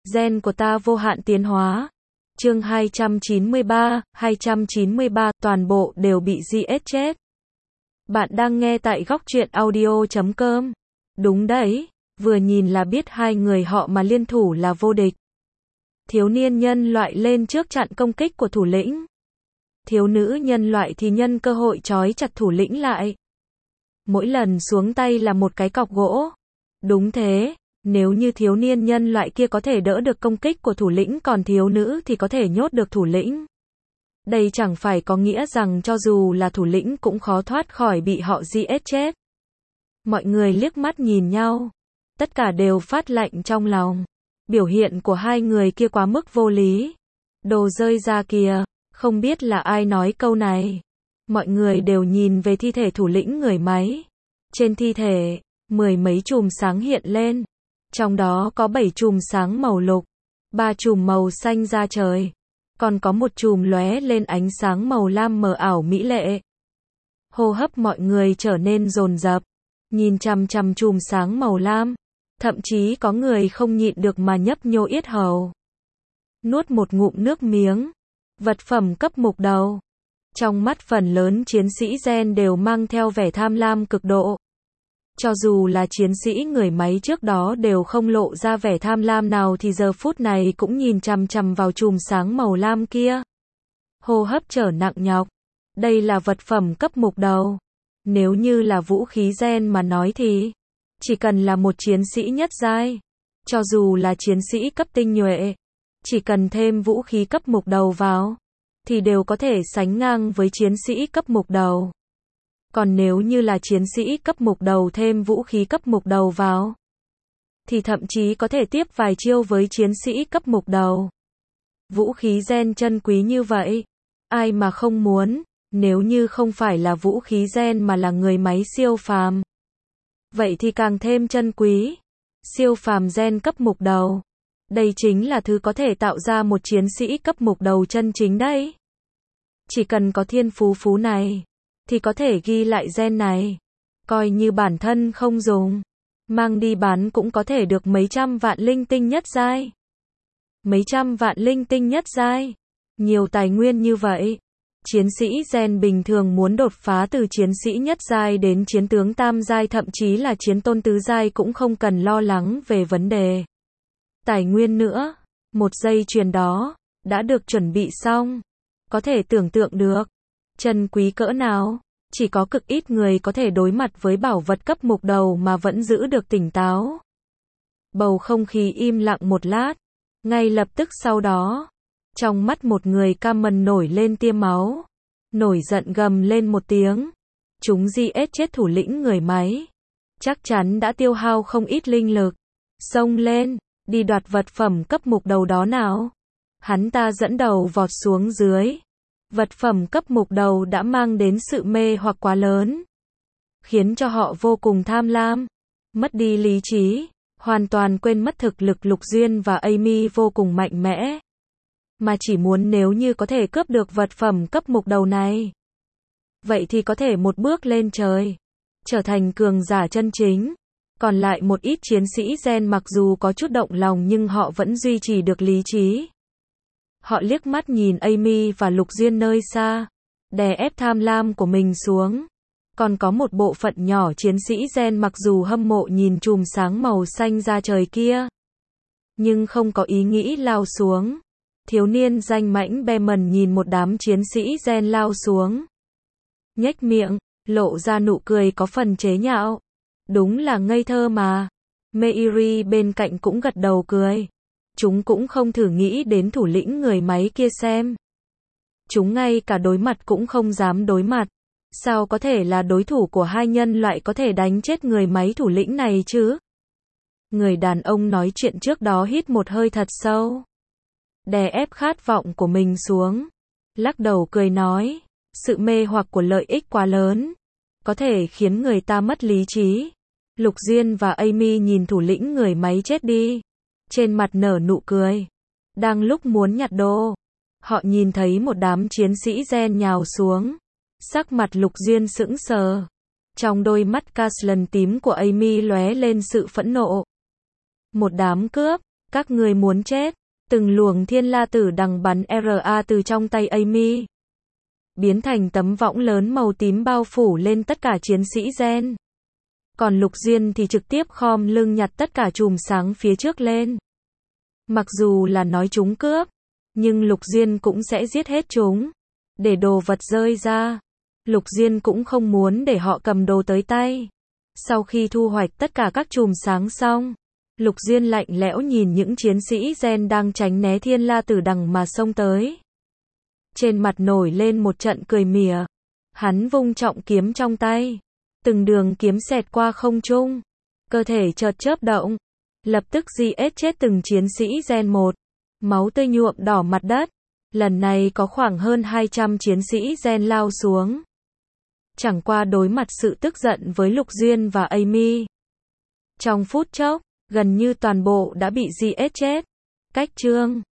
Gen của ta vô hạn tiến hóa. Chương 293, toàn bộ đều bị giết chết. Bạn đang nghe tại góc truyện audio.com. Đúng đấy, vừa nhìn là biết hai người họ mà liên thủ là vô địch. Thiếu niên nhân loại lên trước chặn công kích của thủ lĩnh. Thiếu nữ nhân loại thì nhân cơ hội trói chặt thủ lĩnh lại. Mỗi lần xuống tay là một cái cọc gỗ. Đúng thế, nếu như thiếu niên nhân loại kia có thể đỡ được công kích của thủ lĩnh, còn thiếu nữ thì có thể nhốt được thủ lĩnh. Đây chẳng phải có nghĩa rằng cho dù là thủ lĩnh cũng khó thoát khỏi bị họ giết chết. Mọi người liếc mắt nhìn nhau, tất cả đều phát lạnh trong lòng. Biểu hiện của hai người kia quá mức vô lý. Đồ rơi ra kìa, không biết là ai nói câu này. Mọi người đều nhìn về thi thể thủ lĩnh người máy. Trên thi thể, 10 mấy chùm sáng hiện lên. Trong đó có 7 chùm sáng màu lục, 3 chùm màu xanh da trời, còn có một chùm lóe lên ánh sáng màu lam mờ ảo mỹ lệ. Hô hấp mọi người trở nên dồn dập, nhìn chằm chằm chùm sáng màu lam, thậm chí có người không nhịn được mà nhấp nhô yết hầu. Nuốt một ngụm nước miếng, vật phẩm cấp mục đầu. Trong mắt phần lớn chiến sĩ gen đều mang theo vẻ tham lam cực độ. Cho dù là chiến sĩ người máy trước đó đều không lộ ra vẻ tham lam nào thì giờ phút này cũng nhìn chằm chằm vào chùm sáng màu lam kia. Hô hấp trở nặng nhọc. Đây là vật phẩm cấp mục đầu. Nếu như là vũ khí gen mà nói thì chỉ cần là một chiến sĩ nhất giai, cho dù là chiến sĩ cấp tinh nhuệ, chỉ cần thêm vũ khí cấp mục đầu vào thì đều có thể sánh ngang với chiến sĩ cấp mục đầu. Còn nếu như là chiến sĩ cấp mục đầu thêm vũ khí cấp mục đầu vào thì thậm chí có thể tiếp vài chiêu với chiến sĩ cấp mục đầu. Vũ khí gen chân quý như vậy, ai mà không muốn, nếu như không phải là vũ khí gen mà là người máy siêu phàm, vậy thì càng thêm chân quý. Siêu phàm gen cấp mục đầu, đây chính là thứ có thể tạo ra một chiến sĩ cấp mục đầu chân chính đấy. Chỉ cần có thiên phú này thì có thể ghi lại gen này, coi như bản thân không dùng, mang đi bán cũng có thể được mấy trăm vạn linh tinh nhất giai. Mấy trăm vạn linh tinh nhất giai, nhiều tài nguyên như vậy. Chiến sĩ gen bình thường muốn đột phá từ chiến sĩ nhất giai đến chiến tướng tam giai, thậm chí là chiến tôn tứ giai cũng không cần lo lắng về vấn đề tài nguyên nữa. Một dây chuyền đó đã được chuẩn bị xong, có thể tưởng tượng được chân quý cỡ nào. Chỉ có cực ít người có thể đối mặt với bảo vật cấp mục đầu mà vẫn giữ được tỉnh táo. Bầu không khí im lặng một lát. Ngay lập tức sau đó, trong mắt một người Cameron nổi lên tia máu. Nổi giận gầm lên một tiếng. Chúng giết chết thủ lĩnh người máy, chắc chắn đã tiêu hao không ít linh lực. Xông lên, đi đoạt vật phẩm cấp mục đầu đó nào. Hắn ta dẫn đầu vọt xuống dưới. Vật phẩm cấp mục đầu đã mang đến sự mê hoặc quá lớn, khiến cho họ vô cùng tham lam, mất đi lý trí, hoàn toàn quên mất thực lực Lục Duyên và Amy vô cùng mạnh mẽ, mà chỉ muốn nếu như có thể cướp được vật phẩm cấp mục đầu này, vậy thì có thể một bước lên trời, trở thành cường giả chân chính. Còn lại một ít chiến sĩ gen mặc dù có chút động lòng nhưng họ vẫn duy trì được lý trí. Họ liếc mắt nhìn Amy và Lục Duyên nơi xa, đè ép tham lam của mình xuống. Còn có một bộ phận nhỏ chiến sĩ gen mặc dù hâm mộ nhìn chùm sáng màu xanh da trời kia, nhưng không có ý nghĩ lao xuống. Thiếu niên danh mãnh Beman nhìn một đám chiến sĩ gen lao xuống, nhếch miệng, lộ ra nụ cười có phần chế nhạo. Đúng là ngây thơ mà. Meiri bên cạnh cũng gật đầu cười. Chúng cũng không thử nghĩ đến thủ lĩnh người máy kia xem. Chúng ngay cả đối mặt cũng không dám đối mặt. Sao có thể là đối thủ của hai nhân loại có thể đánh chết người máy thủ lĩnh này chứ? Người đàn ông nói chuyện trước đó hít một hơi thật sâu, đè ép khát vọng của mình xuống, lắc đầu cười nói, sự mê hoặc của lợi ích quá lớn, có thể khiến người ta mất lý trí. Lục Duyên và Amy nhìn thủ lĩnh người máy chết đi, trên mặt nở nụ cười. Đang lúc muốn nhặt đồ, họ nhìn thấy một đám chiến sĩ gen nhào xuống. Sắc mặt Lục Duyên sững sờ. Trong đôi mắt Caslin tím của Amy lóe lên sự phẫn nộ. Một đám cướp, Các ngươi muốn chết. Từng luồng thiên la tử đằng bắn ra từ trong tay Amy, biến thành tấm võng lớn màu tím bao phủ lên tất cả chiến sĩ gen. Còn Lục Diên thì trực tiếp khom lưng nhặt tất cả chùm sáng phía trước lên. Mặc dù là nói chúng cướp, nhưng Lục Diên cũng sẽ giết hết chúng, để đồ vật rơi ra. Lục Diên cũng không muốn để họ cầm đồ tới tay. Sau khi thu hoạch tất cả các chùm sáng xong, Lục Diên lạnh lẽo nhìn những chiến sĩ gen đang tránh né thiên la tử đằng mà xông tới. Trên mặt nổi lên một trận cười mỉa. Hắn vung trọng kiếm trong tay. Từng đường kiếm xẹt qua không trung. Cơ thể chợt chớp động. Lập tức giết chết từng chiến sĩ gen 1. Máu tươi nhuộm đỏ mặt đất. Lần này có khoảng hơn 200 chiến sĩ gen lao xuống. Chẳng qua đối mặt sự tức giận với Lục Diên và Amy. Trong phút chốc, gần như toàn bộ đã bị giết chết. Cách chương